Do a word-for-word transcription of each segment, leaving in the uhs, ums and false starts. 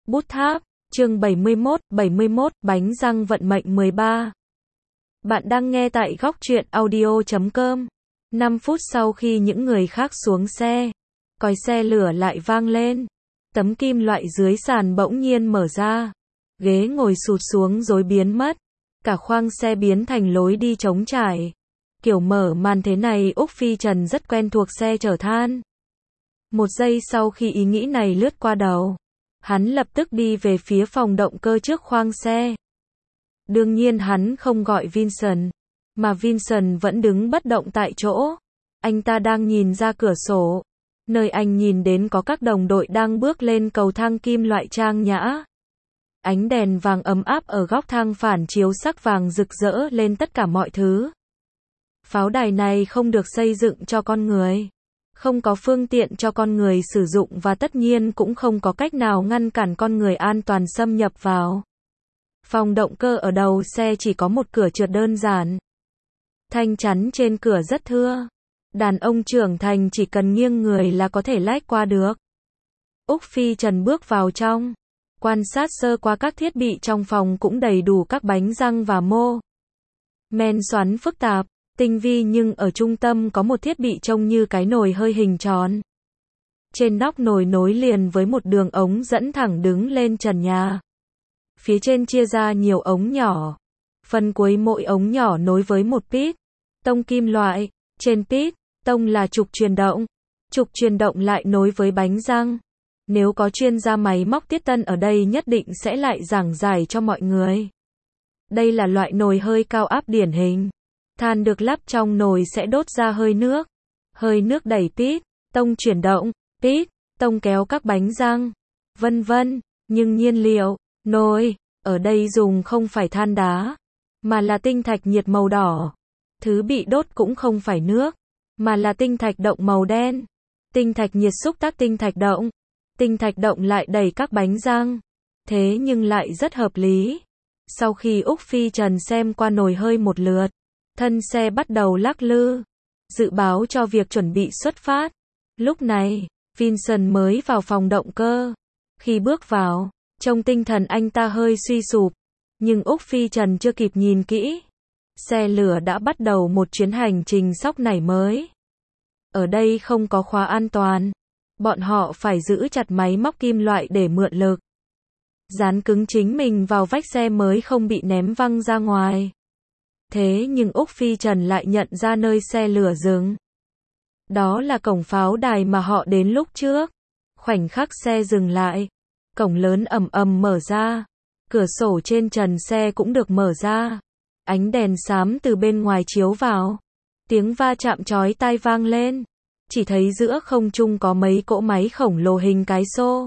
Bút tháp, chương bảy mươi mốt, bảy mươi mốt, bánh răng vận mệnh mười ba. Bạn đang nghe tại góc truyện audio chấm com. năm phút sau khi những người khác xuống xe, còi xe lửa lại vang lên. Tấm kim loại dưới sàn bỗng nhiên mở ra. Ghế ngồi sụt xuống rồi biến mất. Cả khoang xe biến thành lối đi trống trải. Kiểu mở màn thế này Úc Phi Trần rất quen thuộc xe chở than. Một giây sau khi ý nghĩ này lướt qua đầu, hắn lập tức đi về phía phòng động cơ trước khoang xe. Đương nhiên hắn không gọi Vincent, mà Vincent vẫn đứng bất động tại chỗ. Anh ta đang nhìn ra cửa sổ, nơi anh nhìn đến có các đồng đội đang bước lên cầu thang kim loại trang nhã. Ánh đèn vàng ấm áp ở góc thang phản chiếu sắc vàng rực rỡ lên tất cả mọi thứ. Pháo đài này không được xây dựng cho con người. Không có phương tiện cho con người sử dụng và tất nhiên cũng không có cách nào ngăn cản con người an toàn xâm nhập vào. Phòng động cơ ở đầu xe chỉ có một cửa trượt đơn giản. Thanh chắn trên cửa rất thưa. Đàn ông trưởng thành chỉ cần nghiêng người là có thể lách qua được. Úc Phi Trần bước vào trong. Quan sát sơ qua các thiết bị trong phòng cũng đầy đủ các bánh răng và mô men xoắn phức tạp, tinh vi, nhưng ở trung tâm có một thiết bị trông như cái nồi hơi hình tròn. Trên nóc nồi nối liền với một đường ống dẫn thẳng đứng lên trần nhà. Phía trên chia ra nhiều ống nhỏ. Phần cuối mỗi ống nhỏ nối với một pít tông kim loại. Trên pít tông là trục truyền động. Trục truyền động lại nối với bánh răng. Nếu có chuyên gia máy móc tiết tân ở đây nhất định sẽ lại giảng giải cho mọi người. Đây là loại nồi hơi cao áp điển hình. Than được lắp trong nồi sẽ đốt ra hơi nước. Hơi nước đẩy pít tông chuyển động, pít tông kéo các bánh răng, vân vân. Nhưng nhiên liệu nồi ở đây dùng không phải than đá, mà là tinh thạch nhiệt màu đỏ. Thứ bị đốt cũng không phải nước, mà là tinh thạch động màu đen. Tinh thạch nhiệt xúc tác tinh thạch động. Tinh thạch động lại đẩy các bánh răng. Thế nhưng lại rất hợp lý. Sau khi Úc Phi Trần xem qua nồi hơi một lượt, thân xe bắt đầu lắc lư, dự báo cho việc chuẩn bị xuất phát. Lúc này, Vincent mới vào phòng động cơ. Khi bước vào, trông tinh thần anh ta hơi suy sụp, nhưng Úc Phi Trần chưa kịp nhìn kỹ. Xe lửa đã bắt đầu một chuyến hành trình sóc nảy mới. Ở đây không có khóa an toàn. Bọn họ phải giữ chặt máy móc kim loại để mượn lực. Dán cứng chính mình vào vách xe mới không bị ném văng ra ngoài. Thế nhưng Úc Phi Trần lại nhận ra nơi xe lửa dừng. Đó là cổng pháo đài mà họ đến lúc trước. Khoảnh khắc xe dừng lại, cổng lớn ầm ầm mở ra. Cửa sổ trên trần xe cũng được mở ra. Ánh đèn xám từ bên ngoài chiếu vào. Tiếng va chạm chói tai vang lên. Chỉ thấy giữa không trung có mấy cỗ máy khổng lồ hình cái xô.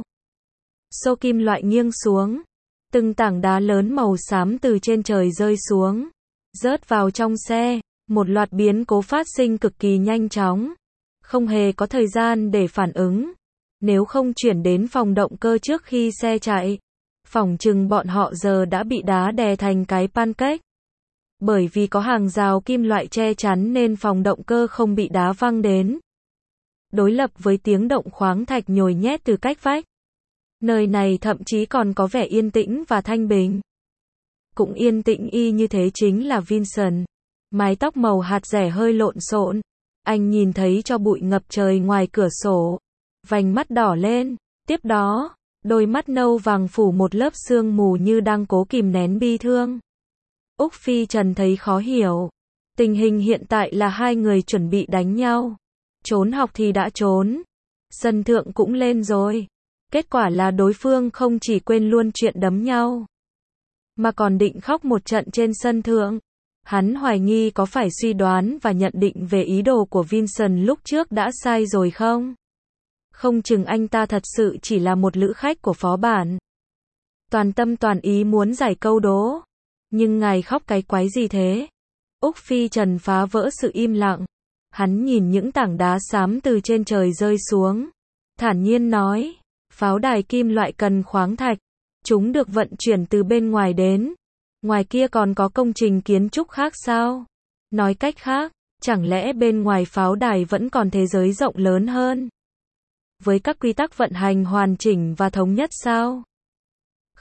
Xô kim loại nghiêng xuống. Từng tảng đá lớn màu xám từ trên trời rơi xuống, rớt vào trong xe. Một loạt biến cố phát sinh cực kỳ nhanh chóng. Không hề có thời gian để phản ứng. Nếu không chuyển đến phòng động cơ trước khi xe chạy, phỏng chừng bọn họ giờ đã bị đá đè thành cái pancake. Bởi vì có hàng rào kim loại che chắn nên phòng động cơ không bị đá văng đến. Đối lập với tiếng động khoáng thạch nhồi nhét từ cách vách, nơi này thậm chí còn có vẻ yên tĩnh và thanh bình. Cũng yên tĩnh y như thế chính là Vincent. Mái tóc màu hạt dẻ hơi lộn xộn. Anh nhìn thấy cho bụi ngập trời ngoài cửa sổ. Vành mắt đỏ lên. Tiếp đó, đôi mắt nâu vàng phủ một lớp sương mù như đang cố kìm nén bi thương. Úc Phi Trần thấy khó hiểu. Tình hình hiện tại là hai người chuẩn bị đánh nhau. Trốn học thì đã trốn. Sân thượng cũng lên rồi. Kết quả là đối phương không chỉ quên luôn chuyện đấm nhau, mà còn định khóc một trận trên sân thượng. Hắn hoài nghi có phải suy đoán và nhận định về ý đồ của Vincent lúc trước đã sai rồi không? Không chừng anh ta thật sự chỉ là một lữ khách của phó bản. Toàn tâm toàn ý muốn giải câu đố. Nhưng ngài khóc cái quái gì thế? Úc Phi Trần phá vỡ sự im lặng. Hắn nhìn những tảng đá xám từ trên trời rơi xuống. Thản nhiên nói, pháo đài kim loại cần khoáng thạch. Chúng được vận chuyển từ bên ngoài đến. Ngoài kia còn có công trình kiến trúc khác sao? Nói cách khác, chẳng lẽ bên ngoài pháo đài vẫn còn thế giới rộng lớn hơn? Với các quy tắc vận hành hoàn chỉnh và thống nhất sao?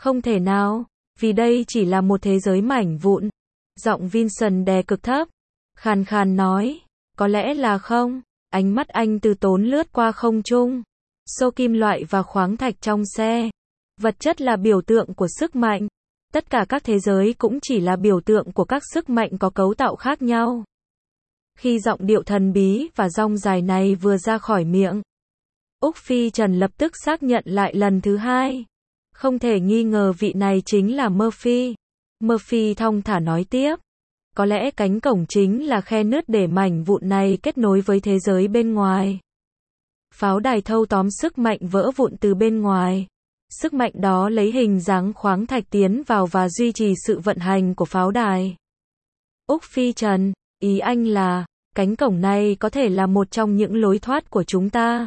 Không thể nào, vì đây chỉ là một thế giới mảnh vụn. Giọng Vincent đè cực thấp, khàn khàn nói, có lẽ là không. Ánh mắt anh từ tốn lướt qua không trung, xô kim loại và khoáng thạch trong xe. Vật chất là biểu tượng của sức mạnh. Tất cả các thế giới cũng chỉ là biểu tượng của các sức mạnh có cấu tạo khác nhau. Khi giọng điệu thần bí và dong dài này vừa ra khỏi miệng, Úc Phi Trần lập tức xác nhận lại lần thứ hai. Không thể nghi ngờ vị này chính là Murphy. Murphy thong thả nói tiếp. Có lẽ cánh cổng chính là khe nứt để mảnh vụn này kết nối với thế giới bên ngoài. Pháo đài thâu tóm sức mạnh vỡ vụn từ bên ngoài. Sức mạnh đó lấy hình dáng khoáng thạch tiến vào và duy trì sự vận hành của pháo đài. Úc Phi Trần, ý anh là, cánh cổng này có thể là một trong những lối thoát của chúng ta.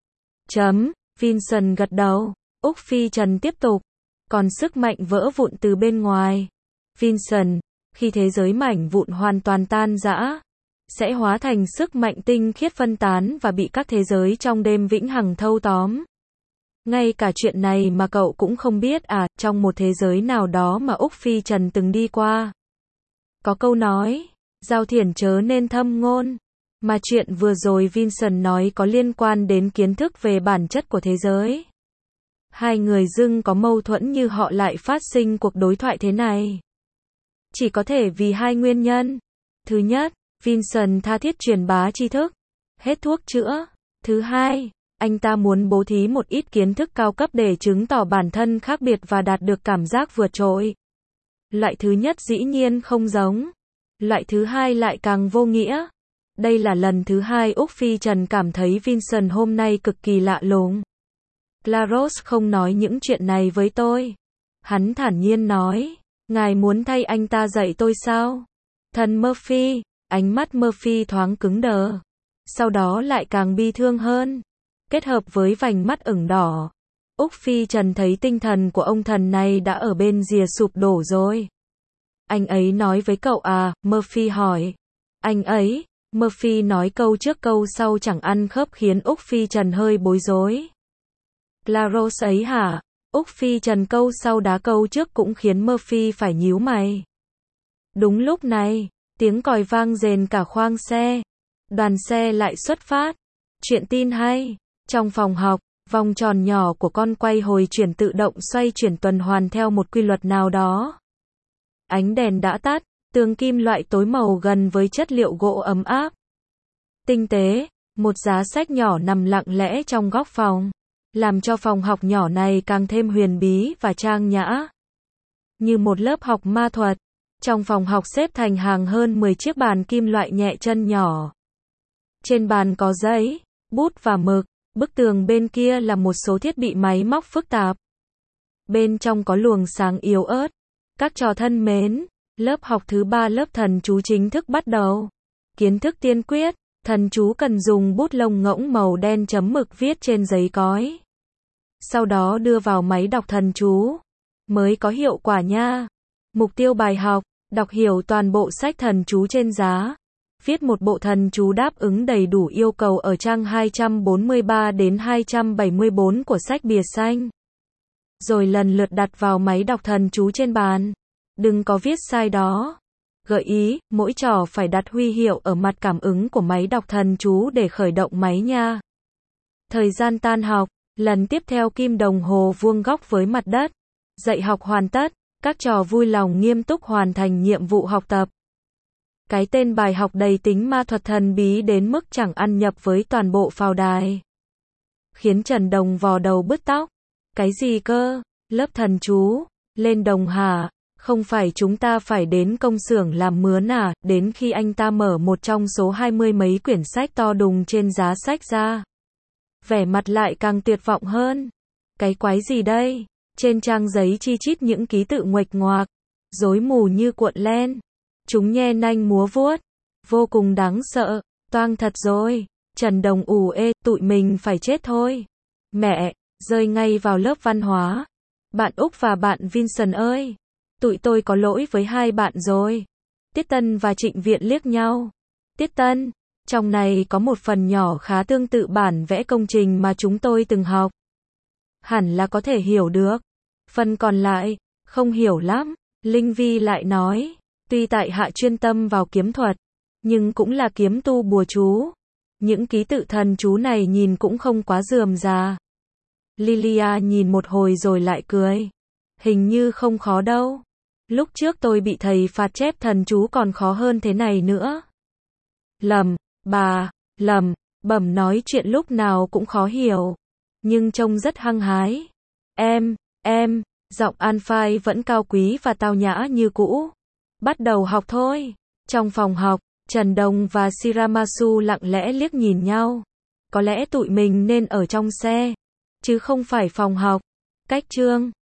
Chấm, Vincent gật đầu. Úc Phi Trần tiếp tục. Còn sức mạnh vỡ vụn từ bên ngoài. Vincent, khi thế giới mảnh vụn hoàn toàn tan rã, sẽ hóa thành sức mạnh tinh khiết phân tán và bị các thế giới trong đêm vĩnh hằng thâu tóm. Ngay cả chuyện này mà cậu cũng không biết à, trong một thế giới nào đó mà Úc Phi Trần từng đi qua. Có câu nói, giao thiển chớ nên thâm ngôn. Mà chuyện vừa rồi Vincent nói có liên quan đến kiến thức về bản chất của thế giới. Hai người dưng có mâu thuẫn như họ lại phát sinh cuộc đối thoại thế này. Chỉ có thể vì hai nguyên nhân. Thứ nhất, Vincent tha thiết truyền bá tri thức, hết thuốc chữa. Thứ hai, anh ta muốn bố thí một ít kiến thức cao cấp để chứng tỏ bản thân khác biệt và đạt được cảm giác vượt trội. Loại thứ nhất dĩ nhiên không giống. Loại thứ hai lại càng vô nghĩa. Đây là lần thứ hai Úc Phi Trần cảm thấy Vincent hôm nay cực kỳ lạ lùng. Claros không nói những chuyện này với tôi. Hắn thản nhiên nói, ngài muốn thay anh ta dạy tôi sao? Thần Murphy, ánh mắt Murphy thoáng cứng đờ. Sau đó lại càng bi thương hơn. Kết hợp với vành mắt ửng đỏ. Úc Phi Trần thấy tinh thần của ông thần này đã ở bên rìa sụp đổ rồi. Anh ấy nói với cậu à? Murphy hỏi. Anh ấy, Murphy nói câu trước câu sau chẳng ăn khớp khiến Úc Phi Trần hơi bối rối. Claros ấy hả? Úc Phi Trần câu sau đá câu trước cũng khiến Murphy phải nhíu mày. Đúng lúc này, tiếng còi vang rền cả khoang xe. Đoàn xe lại xuất phát. Chuyện tin hay. Trong phòng học, vòng tròn nhỏ của con quay hồi chuyển tự động xoay chuyển tuần hoàn theo một quy luật nào đó. Ánh đèn đã tắt, tường kim loại tối màu gần với chất liệu gỗ ấm áp. Tinh tế, một giá sách nhỏ nằm lặng lẽ trong góc phòng, làm cho phòng học nhỏ này càng thêm huyền bí và trang nhã. Như một lớp học ma thuật, trong phòng học xếp thành hàng hơn mười chiếc bàn kim loại nhẹ chân nhỏ. Trên bàn có giấy, bút và mực, bức tường bên kia là một số thiết bị máy móc phức tạp. Bên trong có luồng sáng yếu ớt. Các trò thân mến, lớp học thứ ba lớp thần chú chính thức bắt đầu. Kiến thức tiên quyết, thần chú cần dùng bút lông ngỗng màu đen chấm mực viết trên giấy cói. Sau đó đưa vào máy đọc thần chú, mới có hiệu quả nha. Mục tiêu bài học, đọc hiểu toàn bộ sách thần chú trên giá. Viết một bộ thần chú đáp ứng đầy đủ yêu cầu ở trang hai trăm bốn mươi ba đến hai trăm bảy mươi bốn của sách bìa xanh. Rồi lần lượt đặt vào máy đọc thần chú trên bàn. Đừng có viết sai đó. Gợi ý, mỗi trò phải đặt huy hiệu ở mặt cảm ứng của máy đọc thần chú để khởi động máy nha. Thời gian tan học, lần tiếp theo kim đồng hồ vuông góc với mặt đất. Dạy học hoàn tất, các trò vui lòng nghiêm túc hoàn thành nhiệm vụ học tập. Cái tên bài học đầy tính ma thuật thần bí đến mức chẳng ăn nhập với toàn bộ pháo đài. Khiến Trần Đồng vò đầu bứt tóc. Cái gì cơ? Lớp thần chú? Lên đồng hả? Không phải chúng ta phải đến công xưởng làm mướn à? Đến khi anh ta mở một trong số hai mươi mấy quyển sách to đùng trên giá sách ra. Vẻ mặt lại càng tuyệt vọng hơn. Cái quái gì đây? Trên trang giấy chi chít những ký tự nguệch ngoạc, rối mù như cuộn len. Chúng nhe nanh múa vuốt, vô cùng đáng sợ. Toang thật rồi. Trần Đồng ù ê, tụi mình phải chết thôi. Mẹ, rơi ngay vào lớp văn hóa. Bạn Úc và bạn Vincent ơi, tụi tôi có lỗi với hai bạn rồi. Tiết Tân và Trịnh Viện liếc nhau. Tiết Tân, trong này có một phần nhỏ khá tương tự bản vẽ công trình mà chúng tôi từng học. Hẳn là có thể hiểu được. Phần còn lại, không hiểu lắm. Linh Vi lại nói, tuy tại hạ chuyên tâm vào kiếm thuật, nhưng cũng là kiếm tu bùa chú. Những ký tự thần chú này nhìn cũng không quá rườm rà. Lilia nhìn một hồi rồi lại cười. Hình như không khó đâu. Lúc trước tôi bị thầy phạt chép thần chú còn khó hơn thế này nữa. Lầm, bà, lầm, bẩm nói chuyện lúc nào cũng khó hiểu. Nhưng trông rất hăng hái. Em, em, giọng An Phai vẫn cao quý và tao nhã như cũ. Bắt đầu học thôi. Trong phòng học, Trần Đồng và Shiramasu lặng lẽ liếc nhìn nhau. Có lẽ tụi mình nên ở trong xe, chứ không phải phòng học. Cách chương